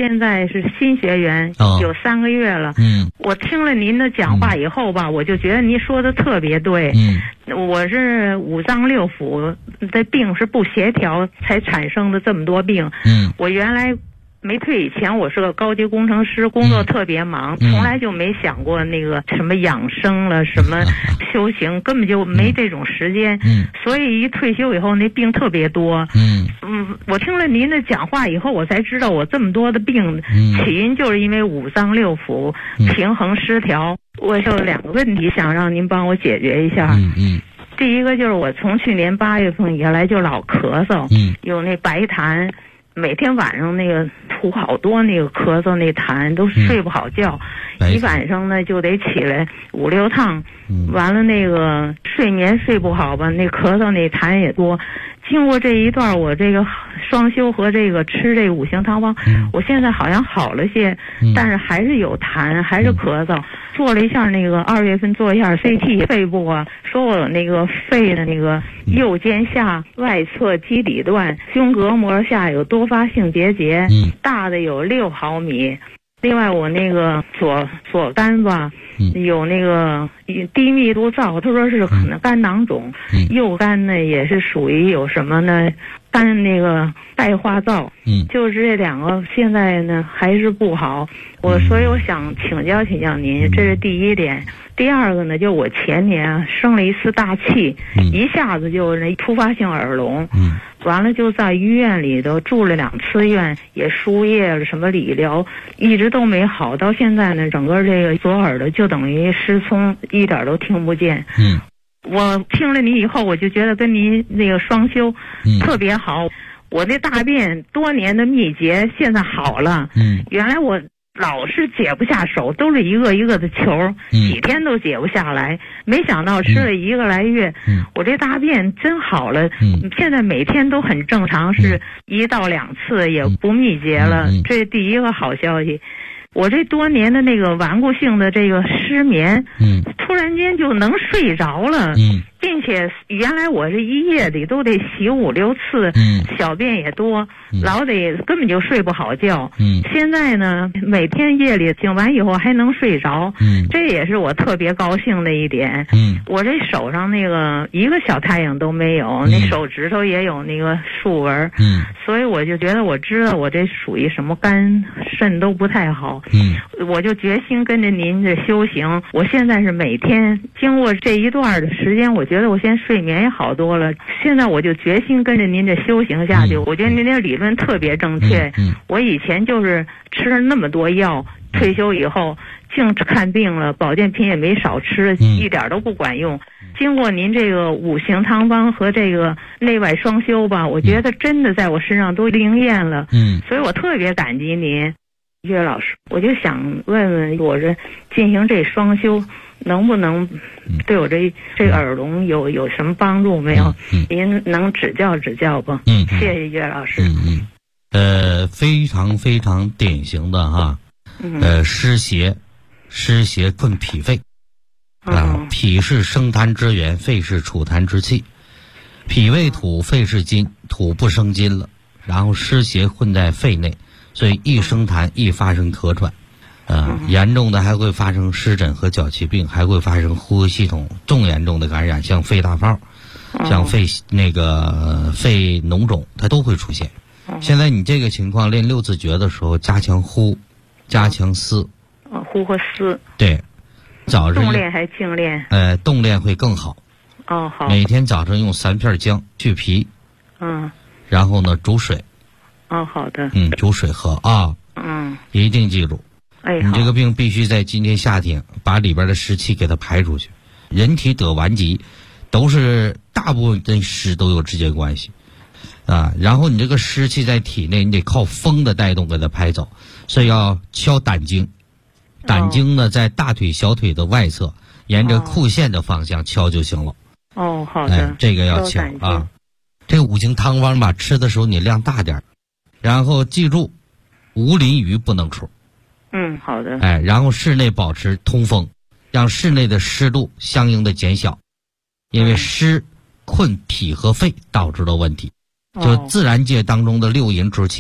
现在是新学员，有3个月了。我听了您的讲话以后吧，我就觉得您说的特别对。我是五脏六腑的病是不协调才产生的这么多病。我原来没退以前，我是个高级工程师，工作特别忙，从来就没想过那个什么养生了，什么修行，根本就没这种时间。所以一退休以后，那病特别多。我听了您的讲话以后，我才知道我这么多的病起因就是因为五脏六腑平衡失调。我有2个问题想让您帮我解决一下。第一个就是我从去年8月份以来就老咳嗽，有那白痰。每天晚上那个吐好多那个咳嗽那痰，都睡不好觉，一晚上呢就得起来5、6趟，完了那个睡眠睡不好吧，那咳嗽那痰也多。经过这一段我这个双修和这个吃这个5行汤方，我现在好像好了些，但是还是有痰，还是咳嗽。做了一下那个2月份做一下 CT 肺部啊，说我有那个肺的那个右肩下外侧基底段胸膈膜下有多发性结节，大的有6毫米。另外我那个左肝吧，有那个低密度灶，他说是可能肝囊肿。右肝呢也是属于有什么呢？肝那个钙化灶。就是这2个现在呢还是不好。所以我想请教您，这是第一点。第二个呢，就我前年生了一次大气，一下子就那突发性耳聋。完了就在医院里头住了2次院，也输液了，什么理疗，一直都没好。到现在呢，整个这个左耳朵就等于失聪，一点都听不见。我听了你以后，我就觉得跟您那个双修特别好。我那大便多年的秘结现在好了。原来我老是解不下手，都是一个一个的球，几天都解不下来。没想到吃了1个来月，我这大便真好了。现在每天都很正常，是1到2次，也不秘结了。这第一个好消息。我这多年的那个顽固性的这个失眠，突然间就能睡着了。并且原来我这一夜里都得洗5、6次，小便也多，老得根本就睡不好觉。现在呢，每天夜里醒完以后还能睡着，这也是我特别高兴的一点。我这手上那个一个小太阳都没有，那手指头也有那个竖纹。所以我就觉得我知道我这属于什么肝肾都不太好。我就决心跟着您的修行。我现在是每天经过这一段的时间，我觉得我现在睡眠也好多了。现在我就决心跟着您的修行下去。我觉得您的理论特别正确。我以前就是吃了那么多药，退休以后净看病了，保健品也没少吃，一点都不管用。经过您这个5行汤方和这个内外双修吧，我觉得真的在我身上都灵验了。所以我特别感激您，岳老师。我就想问问，我这进行这双修能不能对我这耳聋有什么帮助没有？您能指教指教不？谢谢岳老师。 非常非常典型的哈，湿邪困脾肺。脾是生痰之源，肺是储痰之器。脾为土，肺是金，土不生金了，然后湿邪混在肺内，所以易生痰，易发生咳喘。严重的还会发生湿疹和脚气病，还会发生呼吸系统重严重的感染，像肺大泡，像肺脓肿，它都会出现。现在你这个情况练6字诀的时候，加强呼，加强思。 呼和思。对。 早上动练还静练？ 动练会更好。 好。 每天早上用3片姜去皮。然后呢，煮水。 好的。 煮水喝啊。一定记住。你这个病必须在今天夏天把里边的湿气给它排出去。人体得顽疾，都是大部分跟湿都有直接关系。然后你这个湿气在体内，你得靠风的带动给它排走，所以要敲胆经。胆经呢，在大腿、小腿的外侧，沿着裤线的方向敲就行了。 好的。 这个要敲啊。这5行汤方吧，吃的时候你量大点，然后记住，无淋雨不能出。 好的。 然后室内保持通风，让室内的湿度相应的减小，因为湿困脾和肺导致的问题。就自然界当中的6淫之气，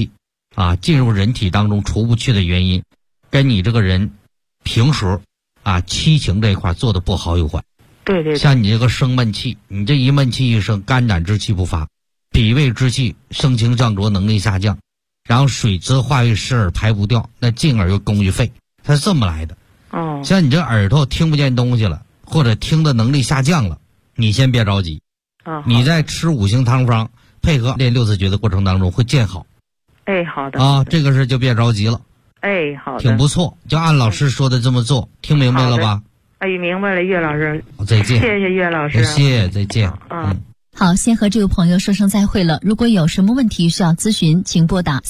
啊，进入人体当中除不去的原因，跟你这个人平时啊七情这一块做的不好有关。 对对。 像你这个生闷气，你这一闷气一生，肝胆之气不发，脾胃之气升清降浊能力下降，然后水滋化为湿而排不掉，那进而又攻于肺，它是这么来的。 哦。 像你这耳朵听不见东西了，或者听的能力下降了，你先别着急。你在吃五行汤方配合练六字诀的过程当中会见好。 哎，好的。 啊，这个事就别着急了。 哎，好的。 挺不错，就按老师说的这么做，听明白了吧？ 哎，明白了，岳老师。 再见。 谢谢岳老师。 谢谢，再见。 好，先和这位朋友说声再会了。如果有什么问题需要咨询，请拨打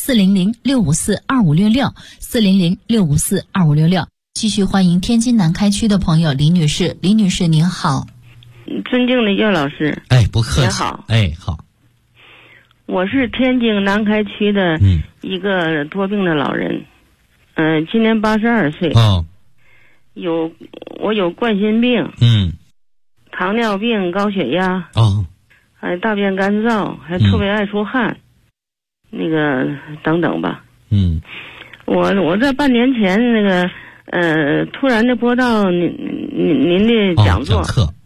400-654-2566，400-654-2566。继续欢迎天津南开区的朋友李女士。李女士您好。 尊敬的岳老师。 哎，不客气。 您好。 哎，好。 我是天津南开区的一个多病的老人，今年82岁。 哦。 我有冠心病，糖尿病、高血压，还大便干燥，还特别爱出汗，那个等等吧。我在半年前那个突然的播到您的讲座， 讲课，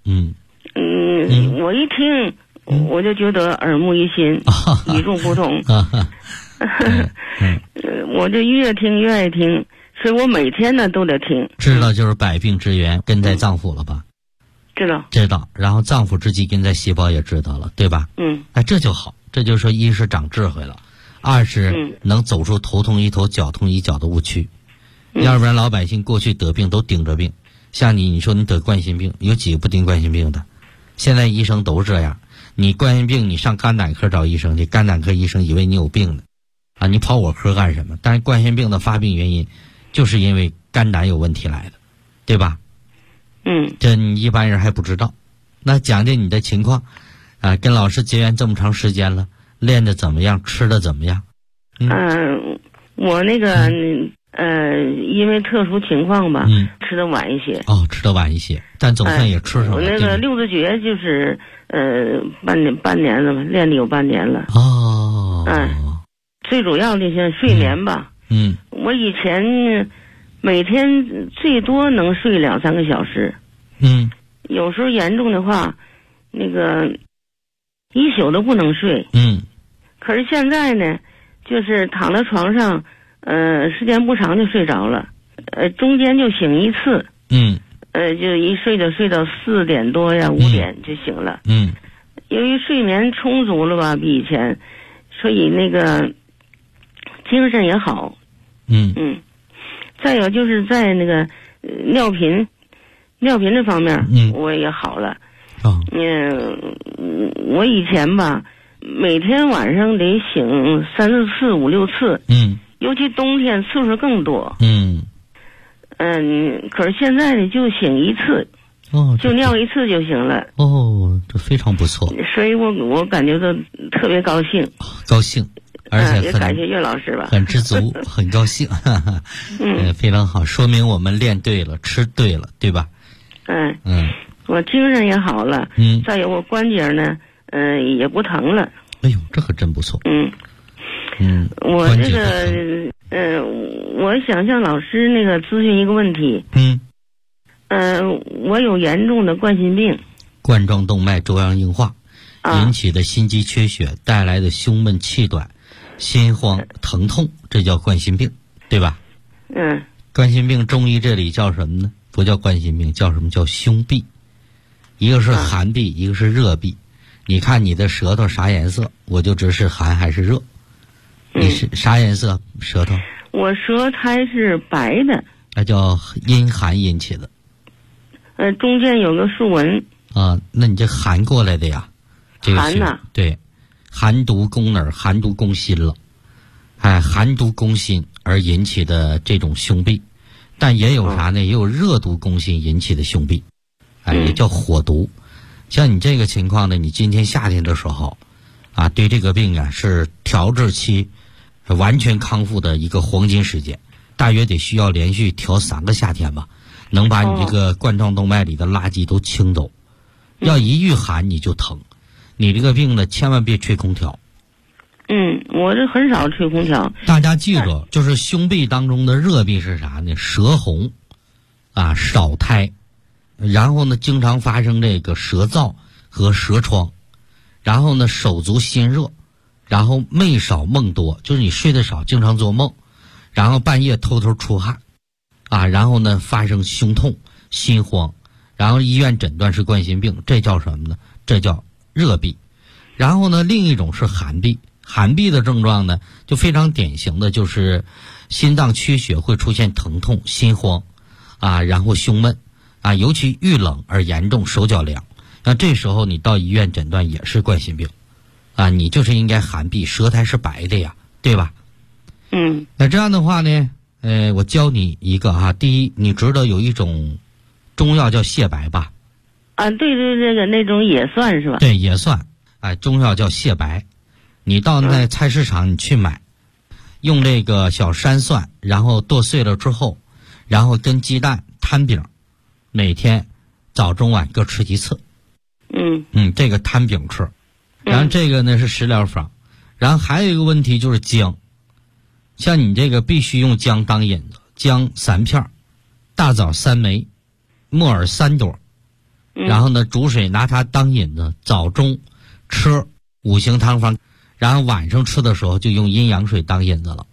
我一听我就觉得耳目一新，与众不同。我就越听越爱听，所以我每天呢都得听。 知道就是百病之源根在脏腑了吧？知道，然后脏腑之基根在细胞也知道了，对吧？哎，这就好，这就是说，一是长智慧了，二是能走出头痛医头脚痛医脚的误区。要不然老百姓过去得病都顶着病，像你说你得冠心病，有几个不顶冠心病的？现在医生都是这样，你冠心病你上肝胆科找医生去，肝胆科医生以为你有病呢，啊，你跑我科干什么？但是冠心病的发病原因就是因为肝胆有问题来的，对吧？这你一般人还不知道。那讲讲你的情况啊，跟老师结缘这么长时间了，练的怎么样，吃的怎么样？ 我那个因为特殊情况吧，吃的晚一些。 吃的晚一些，但总算也吃上了。 我那个六字诀就是半年了吧，练了有半年了。最主要的像睡眠吧。我以前每天最多能睡2-3个小时。有时候严重的话，那个一宿都不能睡。可是现在呢，就是躺在床上，时间不长就睡着了，中间就醒一次。就一睡就睡到4点多呀，5点就醒了。由于睡眠充足了吧，比以前，所以那个精神也好。再有就是在那个尿频这方面，我也好了。我以前吧，每天晚上得醒3、4次、5、6次。尤其冬天次数更多。可是现在呢，就醒一次。就尿一次就行了。 这非常不错。 所以我感觉到特别高兴。 而且也感谢岳老师吧， 很知足，很高兴。非常好，说明我们练对了，吃对了，对吧？ 我精神也好了。再有我关节呢，也不疼了。 哎呦，这可真不错。 我这个我想向老师那个咨询一个问题。我有严重的冠心病， 冠状动脉粥样硬化引起的心肌缺血带来的胸闷气短、心慌疼痛，这叫冠心病，对吧？冠心病中医这里叫什么呢？不叫冠心病，叫什么？叫胸痹。一个是寒痹，一个是热痹。你看你的舌头啥颜色，我就知是寒还是热。你是啥颜色舌头？ 我舌苔是白的。 那叫阴寒引起的。 中间有个竖纹。 那你这寒过来的呀？这个寒呐。 对，寒毒攻哪儿？寒毒攻心了。寒毒攻心而引起的这种胸痹，但也有啥呢？也有热毒攻心引起的胸痹，也叫火毒。像你这个情况呢，你今天夏天的时候，对这个病是调治期完全康复的一个黄金时间，大约得需要连续调3个夏天吧，能把你这个冠状动脉里的垃圾都清走。要一遇寒你就疼，你这个病呢，千万别吹空调。 我这很少吹空调。 大家记住，就是胸壁当中的热壁是啥呢？舌红，少苔，然后呢，经常发生这个舌燥和舌疮，然后呢，手足心热，然后寐少梦多，就是你睡得少，经常做梦，然后半夜偷偷出汗，然后呢，发生胸痛、心慌，然后医院诊断是冠心病，这叫什么呢？这叫热壁。然后呢，另一种是寒壁。寒壁的症状呢，就非常典型的就是心脏缺血会出现疼痛、心慌，然后胸闷，尤其遇冷而严重，手脚凉。那这时候你到医院诊断也是冠心病，你就是应该寒壁，舌苔是白的呀，对吧？那这样的话呢，我教你一个第一，你知道有一种中药叫泻白吧？ 对，这个那种也算是吧？ 对，也算。中药叫泻白。你到那菜市场你去买，用这个小山蒜，然后剁碎了之后，然后跟鸡蛋摊饼，每天早中晚各吃一次。这个摊饼吃。然后这个呢是食疗法。然后还有一个问题就是姜，像你这个必须用姜当引子，姜3片，大枣3枚，木耳3朵，然后呢煮水拿它当引子，早中吃5行汤方。然后晚上吃的时候就用阴阳水当引子了。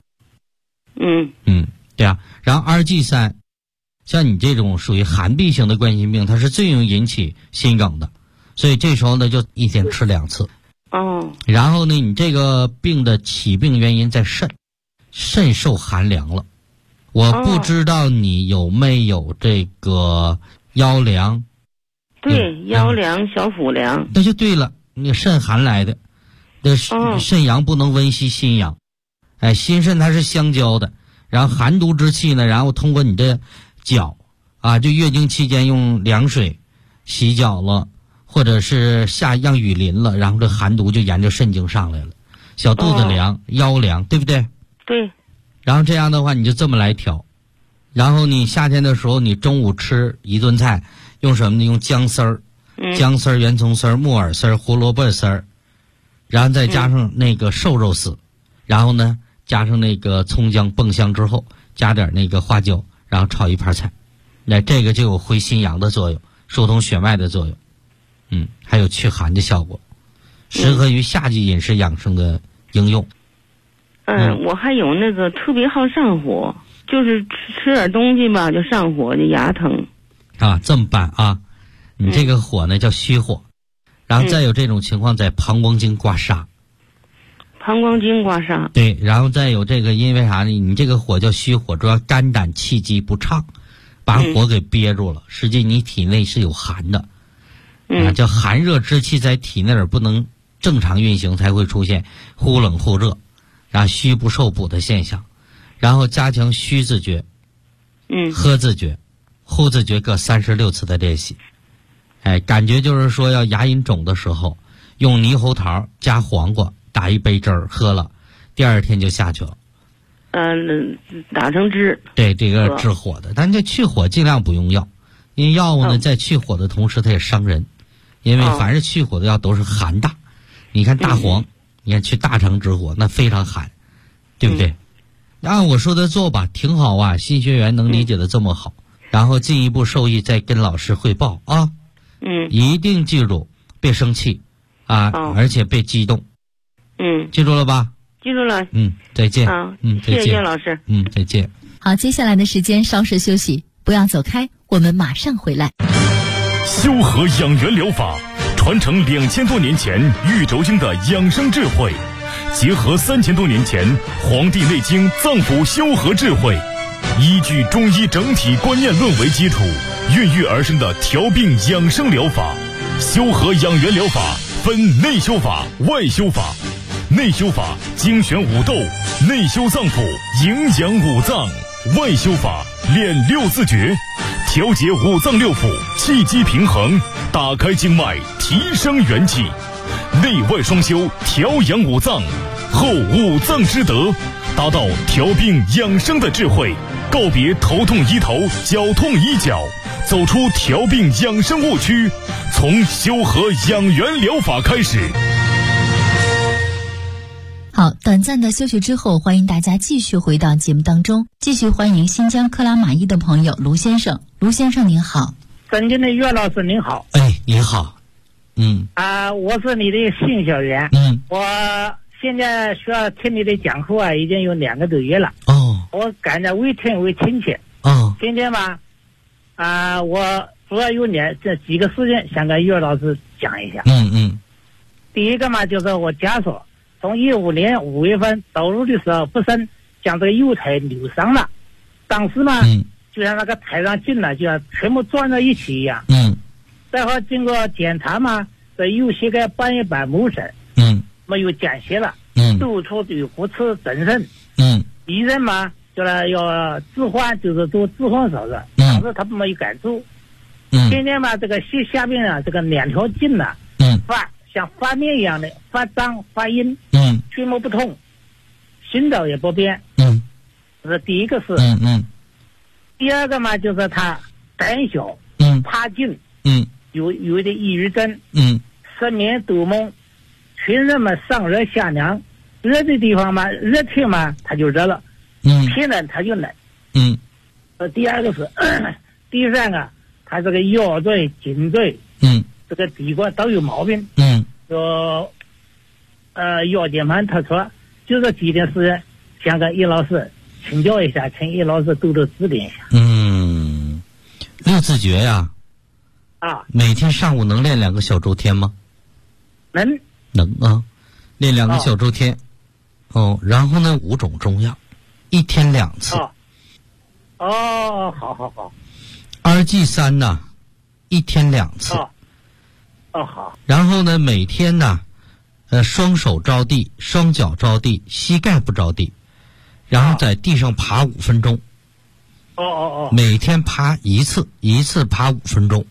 对啊。然后2G3，像你这种属于寒壁型的冠心病，它是最容易引起心梗的，所以这时候呢就一天吃2次。然后呢，你这个病的起病原因在肾受寒凉了。我不知道你有没有这个腰凉。 对，腰凉、小腹凉。 那就对了，你肾寒来的。肾阳不能温习心阳，心肾它是相交的，然后寒毒之气呢，然后通过你的脚就月经期间用凉水洗脚了，或者是让雨淋了，然后这寒毒就沿着肾经上来了，小肚子凉，腰凉，对不对？ 对。 然后这样的话你就这么来调，然后你夏天的时候你中午吃一顿菜用什么呢？用姜丝儿、姜丝儿、圆葱丝儿、木耳丝儿、胡萝卜丝儿，然后再加上那个瘦肉丝，然后呢加上那个葱姜爆香之后，加点那个花椒，然后炒一盘菜，那这个就有回心阳的作用，疏通血脉的作用，还有祛寒的效果，适合于夏季饮食养生的应用。 我还有那个特别好上火，就是吃点东西吧就上火，就牙疼。 这么办啊？你这个火呢叫虚火。然后再有这种情况在膀胱经刮痧。 膀胱经刮痧。对， 然后再有这个，因为啥呢？你这个火叫虚火，主要肝胆气机不畅，把火给憋住了。实际你体内是有寒的，叫寒热之气在体内而不能正常运行，才会出现忽冷忽热，然后虚不受补的现象。然后加强虚自觉，喝自觉、呼自觉各36次的练习。感觉就是说要牙龈肿的时候，用猕猴桃加黄瓜打一杯汁儿喝了，第2天就下去了。 打成汁。 对，这个治火的，但这去火尽量不用药，因为药物呢在去火的同时它也伤人，因为凡是去火的药都是寒大。你看大黄，你看去大肠止火那非常寒，对不对？按我说的做吧，挺好啊，新学员能理解的这么好，然后进一步受益再跟老师汇报啊。一定记住，别生气而且别激动。记住了吧？ 记住了。 再见。再见。 谢谢老师。 再见。 好，接下来的时间稍事休息，不要走开，我们马上回来。 修和养元疗法传承2000多年前玉轴经的养生智慧，结合3000多年前《黄帝内经》脏腑修和智慧，依据中医整体观念论为基础，孕育而生的调病养生疗法。修和养元疗法分内修法、外修法。内修法精选五斗，内修脏腑，营养五脏；外修法练6字诀，调节五脏六腑，气机平衡，打开经脉，提升元气。内外双修，调养五脏，后五脏之德，达到调病养生的智慧。告别头痛医头，脚痛医脚，走出调病养生误区，从修和养元疗法开始。 好，短暂的休息之后，欢迎大家继续回到节目当中，继续欢迎新疆克拉玛依的朋友卢先生。卢先生您好。 尊敬的岳老师您好。 哎，您好。 我是你的新学员。我现在需要听你的讲课已经有2个多月了。我感觉为听为亲切。今天吧，我主要有这几个事情想跟岳老师讲一下。第一个嘛，就是我家属从15年5月份走路的时候不慎将这个右腿扭伤了，当时嘛，就像那个台上进了，就要全部撞在一起一样。再后经过检查嘛，这右膝盖半月板磨损，没有见血了，肚处有骨刺增生，医生嘛叫他要置换，就是做置换手术，当时他没有敢做。现在嘛，这个膝下面啊，这个2条筋呢，像发面一样的发胀发硬，全部不痛，行走也不便。这是第一个事。第二个嘛，就是他胆小，怕静，有一点抑郁症，失眠多梦，全身嘛上热下凉，热的地方嘛热天嘛他就热了，天冷他就冷。第二个是第三个，他这个腰椎颈椎，这个底管都有毛病。腰间盘突出，就这几件事想跟叶老师请教一下，请叶老师多多指点一下。 六字诀呀，每天上午能练2个小周天吗？能啊，练2个小周天。然后呢，5种中药，1天2次。 好。 RG3呢，1天2次。 好。 然后呢，每天呢，双手着地，双脚着地，膝盖不着地，然后在地上爬5分钟。每天爬一次爬5分钟。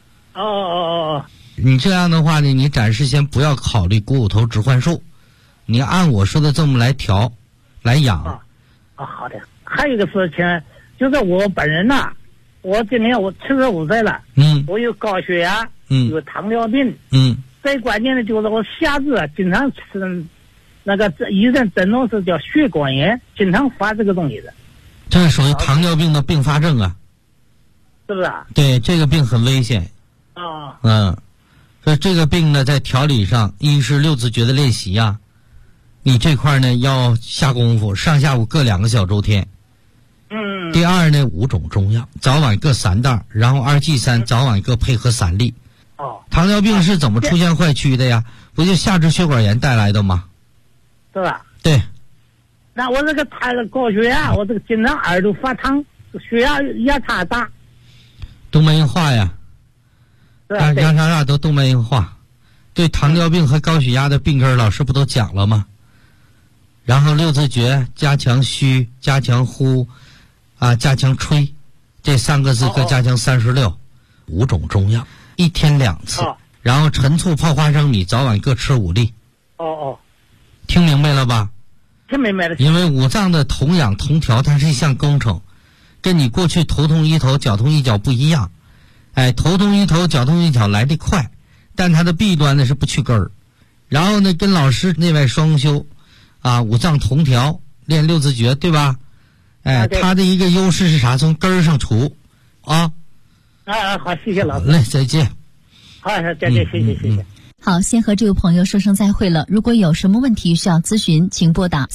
你这样的话呢，你暂时先不要考虑股骨头置换术，你按我说的这么来调，来养。 好的。还有一个事情，就是我本人呐，我今年我75岁了，我有高血压，有糖尿病，最关键的就是我下肢经常是那个医生诊断是叫血管炎，经常发这个东西的。 这是属于糖尿病的并发症啊， 是不是？ 对，这个病很危险。所以这个病呢，在调理上，一是六字诀的练习呀，你这块呢要下功夫，上下午各2个小周天。第二呢，5种中药，早晚各3袋，然后2G3早晚各配合3粒。糖尿病是怎么出现坏区的呀？不就下肢血管炎带来的吗？ 是吧？ 对。 那我这个高血压，我这个经常耳朵发烫，血压差大。 动脉硬化呀，压啥都动脉硬化。对糖尿病和高血压的病根，老师不都讲了吗？然后六字诀加强虚，加强呼，加强吹，这3个字各加强36，5种中药，1天2次，然后陈醋泡花生米早晚各吃5粒。听明白了吧？ 听明白了。 因为五脏的同养同调，它是一项工程，跟你过去头痛医头脚痛医脚不一样。头痛医头脚痛医脚来得快，但它的弊端呢是不去根儿。然后呢，跟老师内外双修，五脏同调练六字诀，对吧？它的一个优势是啥？从根儿上除。好， 谢谢老师。 好嘞，再见。 好，再见，谢谢。 好，先和这位朋友说声再会了。如果有什么问题需要咨询，请拨打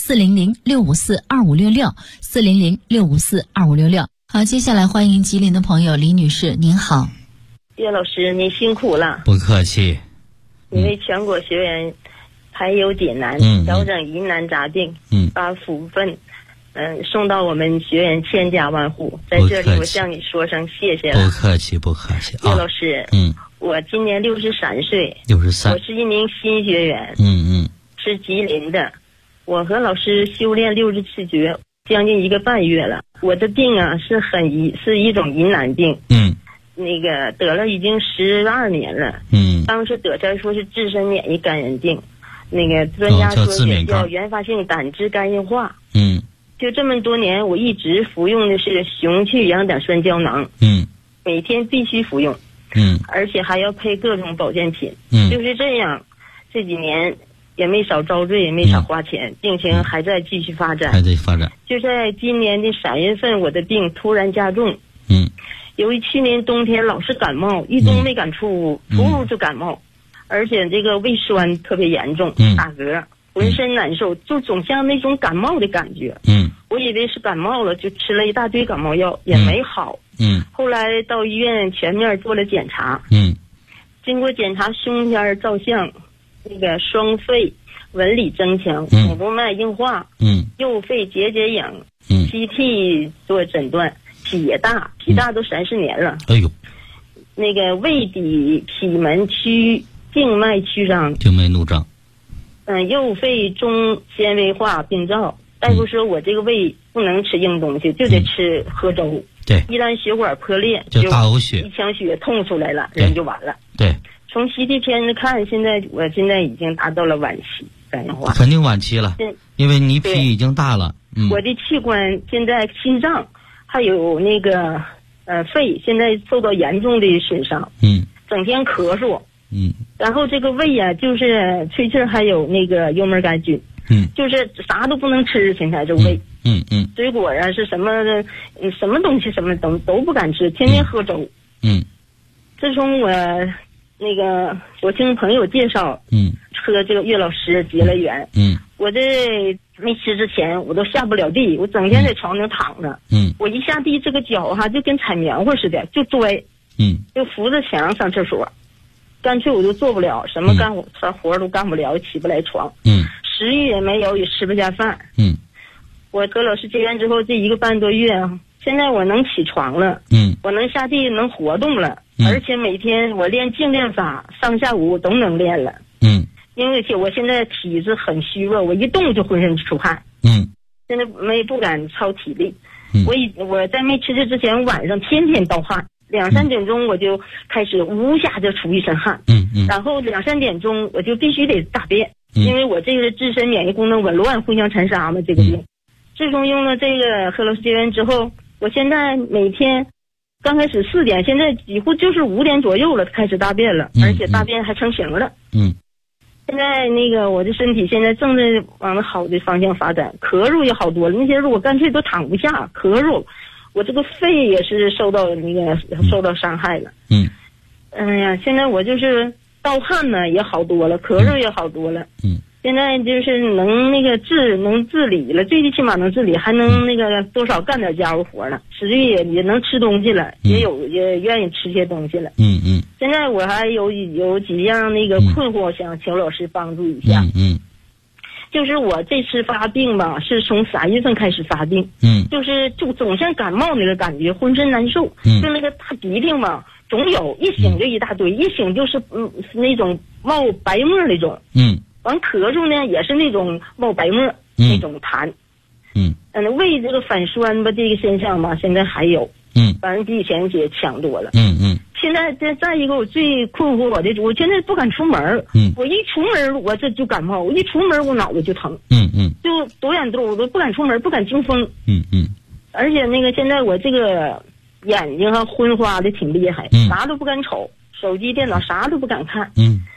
400-654-2566，400-654-2566。好，接下来欢迎吉林的朋友李女士，您好。 叶老师，您辛苦了。 不客气。 因为全国学员排忧解难，调整疑难杂病，把福分送到我们学员千家万户，在这里我向你说声谢谢了。 不客气。 叶老师，我今年63岁 ，63， 我是一名新学员，是吉林的。我和老师修炼67诀将近1个半月了。我的病是一种疑难病，那个得了已经12年了，当时得出来说是自身免疫肝炎病，那个专家说也叫原发性胆汁肝硬化，就这么多年我一直服用的是雄去氧胆酸胶囊，每天必须服用，而且还要配各种保健品，就是这样。这几年也没少遭罪，也没少花钱，病情还在继续发展。 还在发展。 就在今年的3月份，我的病突然加重。由于去年冬天老是感冒，一冬没敢出屋，出屋就感冒，而且这个胃酸特别严重，打嗝，浑身难受，就总像那种感冒的感觉。我以为是感冒了，就吃了一大堆感冒药，也没好。后来到医院全面做了检查。经过检查，胸片照相，那个双肺纹理增强，腹部脉硬化，右肺结节影，CT 做诊断。脾也大，脾大都30年了。哎呦，那个胃底脾门区静脉曲张， 静脉怒张。 右肺中纤维化病灶。大夫说我这个胃不能吃硬东西，就得吃喝粥。 对， 一旦血管破裂， 就大呕血， 一腔血痛出来了，人就完了。 对， 从CT片看，我现在已经达到了晚期肝硬化。 肯定晚期了，因为你脾已经大了。 我的器官现在心脏。还有那个肺现在受到严重的损伤，整天咳嗽，然后这个胃呀就是吹气，还有那个幽门杆菌，就是啥都不能吃，现在这胃，水果啊是什么东西什么都不敢吃，天天喝粥，自从我听朋友介绍，和这个岳老师结了缘，我这没吃之前我都下不了地，我整天在床上躺着，我一下地这个脚就跟踩棉花似的，就拽，就扶着墙上厕所，干脆我就做不了什么活都干不了，起不来床，食欲也没有，也吃不下饭，我和老师结缘之后这1个半多月，现在我能起床了，我能下地能活动了，而且每天我练静练法，上下午都能练了，因为我现在体质很虚弱，我一动就浑身出汗，现在不敢操体力，我在没吃这之前，晚上天天盗汗，2、3点钟我就开始呜下就出一身汗，然后2、3点钟我就必须得大便，因为我这个自身免疫功能紊乱，互相残杀嘛，这个病。自从用了这个和老师结缘之后，我现在每天刚开始4点，现在几乎就是5点左右了开始大便了，而且大便还成型了。现在我的身体现在正在往好的方向发展，咳嗽也好多了，那些日我干脆都躺不下，咳嗽，我这个肺也是受到伤害了。现在我就是盗汗呢也好多了，咳嗽也好多了。现在就是能自理了，最起码能自理，还能多少干点家务活了，实际也能吃东西了，也愿意吃些东西了。现在我还有几样困惑，想请老师帮助一下。就是我这次发病吧，是从3月份开始发病，就总像感冒那个感觉，浑身难受，就那个大鼻涕嘛，总有，一醒就一大堆，一醒就是那种冒白沫那种。完咳嗽呢也是那种冒白沫，那种痰。胃这个反酸吧，这个现象吧，现在还有。反正比以前也强多了。现在再一个我最困惑我现在不敢出门。我一出门我这就感冒，我一出门我脑袋就疼。就多远我都不敢出门，不敢经风。而且现在我这个眼睛昏花的挺厉害，啥都不敢瞅，手机电脑啥都不敢看。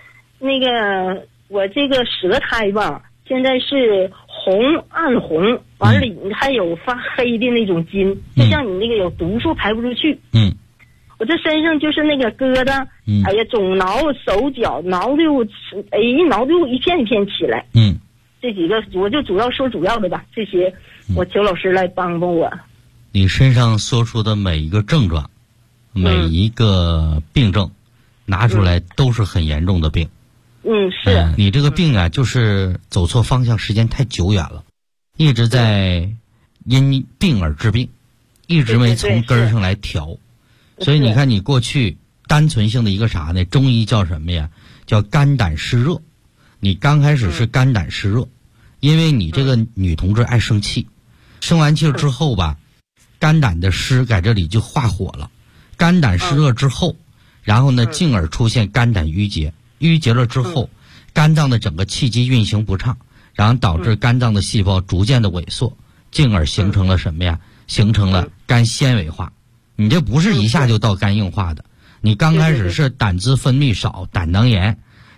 我这个舌苔吧，现在是暗红，完了还有发黑的那种筋，就像你有毒素排不出去。我这身上就是疙瘩，哎呀，总挠手脚，挠的我一片一片起来。这几个我就主要说主要的吧，这些我求老师来帮帮我。 你身上说出的每一个症状，每一个病症，拿出来都是很严重的病。 是。 你这个病啊，就是走错方向时间太久远了，一直在因病而治病，一直没从根儿上来调。所以你看，你过去单纯性的一个啥呢？中医叫什么呀？叫肝胆湿热。你刚开始是肝胆湿热，因为你这个女同志爱生气，生完气之后吧，肝胆的湿在这里就化火了，肝胆湿热之后，然后呢，进而出现肝胆郁结，郁结了之后，肝脏的整个气机运行不畅，然后导致肝脏的细胞逐渐的萎缩，进而形成了什么呀？形成了肝纤维化。你这不是一下就到肝硬化的，你刚开始是胆汁分泌少，胆囊炎，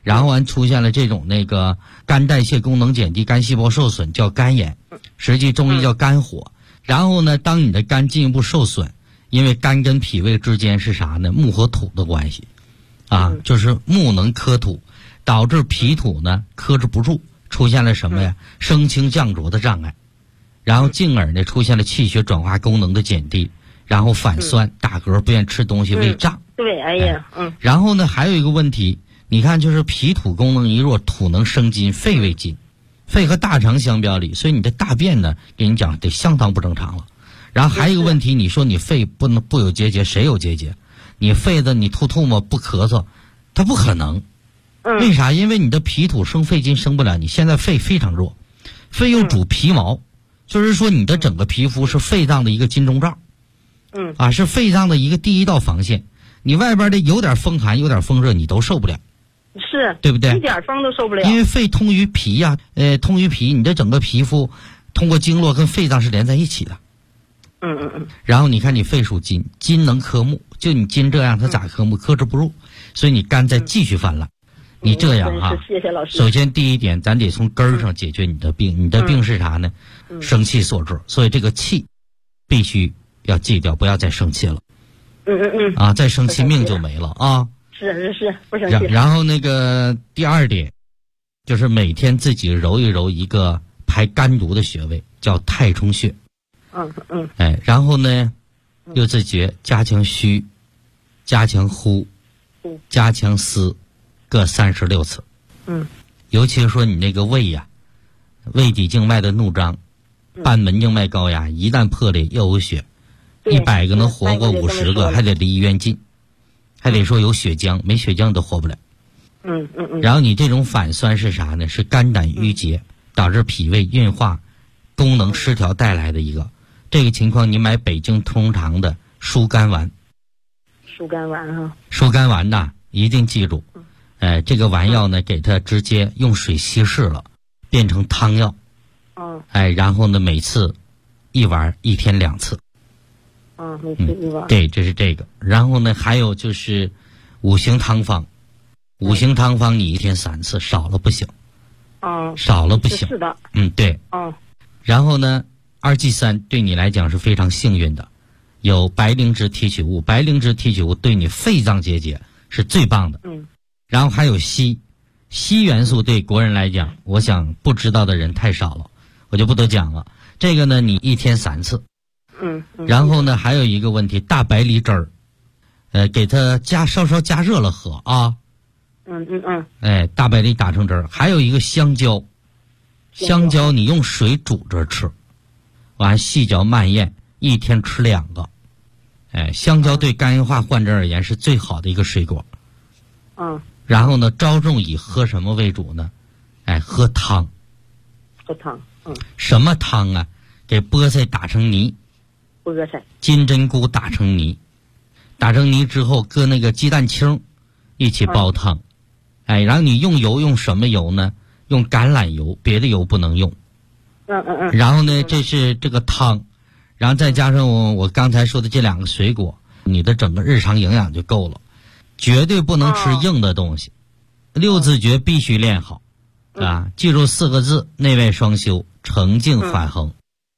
然后完出现了这种那个肝代谢功能减低、肝细胞受损，叫肝炎，实际中医叫肝火。然后呢，当你的肝进一步受损，因为肝跟脾胃之间是啥呢？木和土的关系，就是木能克土，导致脾土呢克制不住，出现了什么呀？升清降浊的障碍，然后进而呢出现了气血转化功能的减低，然后反酸、打嗝、不愿吃东西、胃胀。 对，哎呀， 然后呢，还有一个问题，你看，就是脾土功能一弱，土能生津，肺为津，肺和大肠相表里，所以你的大便呢，给你讲得相当不正常了。然后还有一个问题，你说你肺不有结节，谁有结节？你肺的你吐沫不咳嗽，它不可能。为啥？因为你的脾土生肺经生不了，你现在肺非常弱，肺又主皮毛，就是说你的整个皮肤是肺脏的一个金钟罩，是肺脏的一个第一道防线。你外边的有点风寒有点风热你都受不了， 是对不对？ 一点风都受不了。 因为肺通于脾呀，通于脾，你的整个皮肤通过经络跟肺脏是连在一起的。然后你看你肺属金，金能克木，就你金这样它咋克木？克制不住，所以你肝再继续泛滥。你这样谢谢老师。 首先第一点，咱得从根儿上解决你的病。你的病是啥呢？生气所致，所以这个气必须要戒掉，不要再生气了。再生气命就没了啊！ 是，不生气。 然后那个第二点，就是每天自己揉一揉一个排肝毒的穴位，叫太冲穴。然后呢，六字诀加强虚，加强呼，加强思，各36次。尤其是说你那个胃呀，胃底静脉的怒张，半门静脉高压，一旦破裂又有血。100个能活过50个，还得离医院近，还得说有血浆，没血浆都活不了。然后你这种反酸是啥呢？是肝胆郁结，导致脾胃运化功能失调带来的一个。这个情况你买北京通常的疏肝丸。 疏肝丸哈。 疏肝丸呐，一定记住，这个丸药呢，给它直接用水稀释了，变成汤药。然后呢，每次1丸，1天2次。 每次1丸。 对，这是这个。然后呢，还有就是五行汤方，五行汤方你1天3次，少了不行。少了不行。 是的。 对。然后呢，2G3对你来讲是非常幸运的，有白灵芝提取物，白灵芝提取物对你肺脏结节是最棒的。然后还有硒元素对国人来讲，我想不知道的人太少了，我就不多讲了。这个呢，你1天3次。然后呢，还有一个问题，大白梨汁儿，给它稍稍加热了喝啊。大白梨打成汁儿。还有一个香蕉，香蕉你用水煮着吃，完细嚼慢咽，1天吃2个。香蕉对肝硬化患者而言是最好的一个水果。然后呢，着重以喝什么为主呢？喝汤。 喝汤。 什么汤啊？给菠菜打成泥。 菠菜。 金针菇打成泥，打成泥之后搁那个鸡蛋清一起煲汤。然后你用油用什么油呢？用橄榄油，别的油不能用。然后呢，这是这个汤，然后再加上我刚才说的这2个水果，你的整个日常营养就够了。绝对不能吃硬的东西。6字诀必须练好，记住4个字：内外双修，澄净缓衡。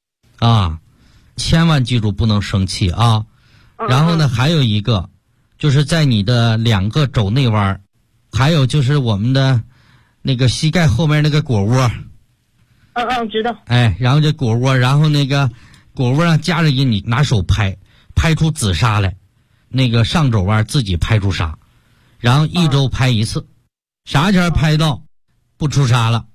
千万记住不能生气啊。然后呢，还有一个就是在你的2个肘内弯，还有就是我们的那个膝盖后面那个腘窝。 知道。 然后这腘窝，然后那个腘窝上夹着音，你拿手拍出紫砂来，那个上肘弯自己拍出砂，然后1周拍1次，啥前拍到不出砂了，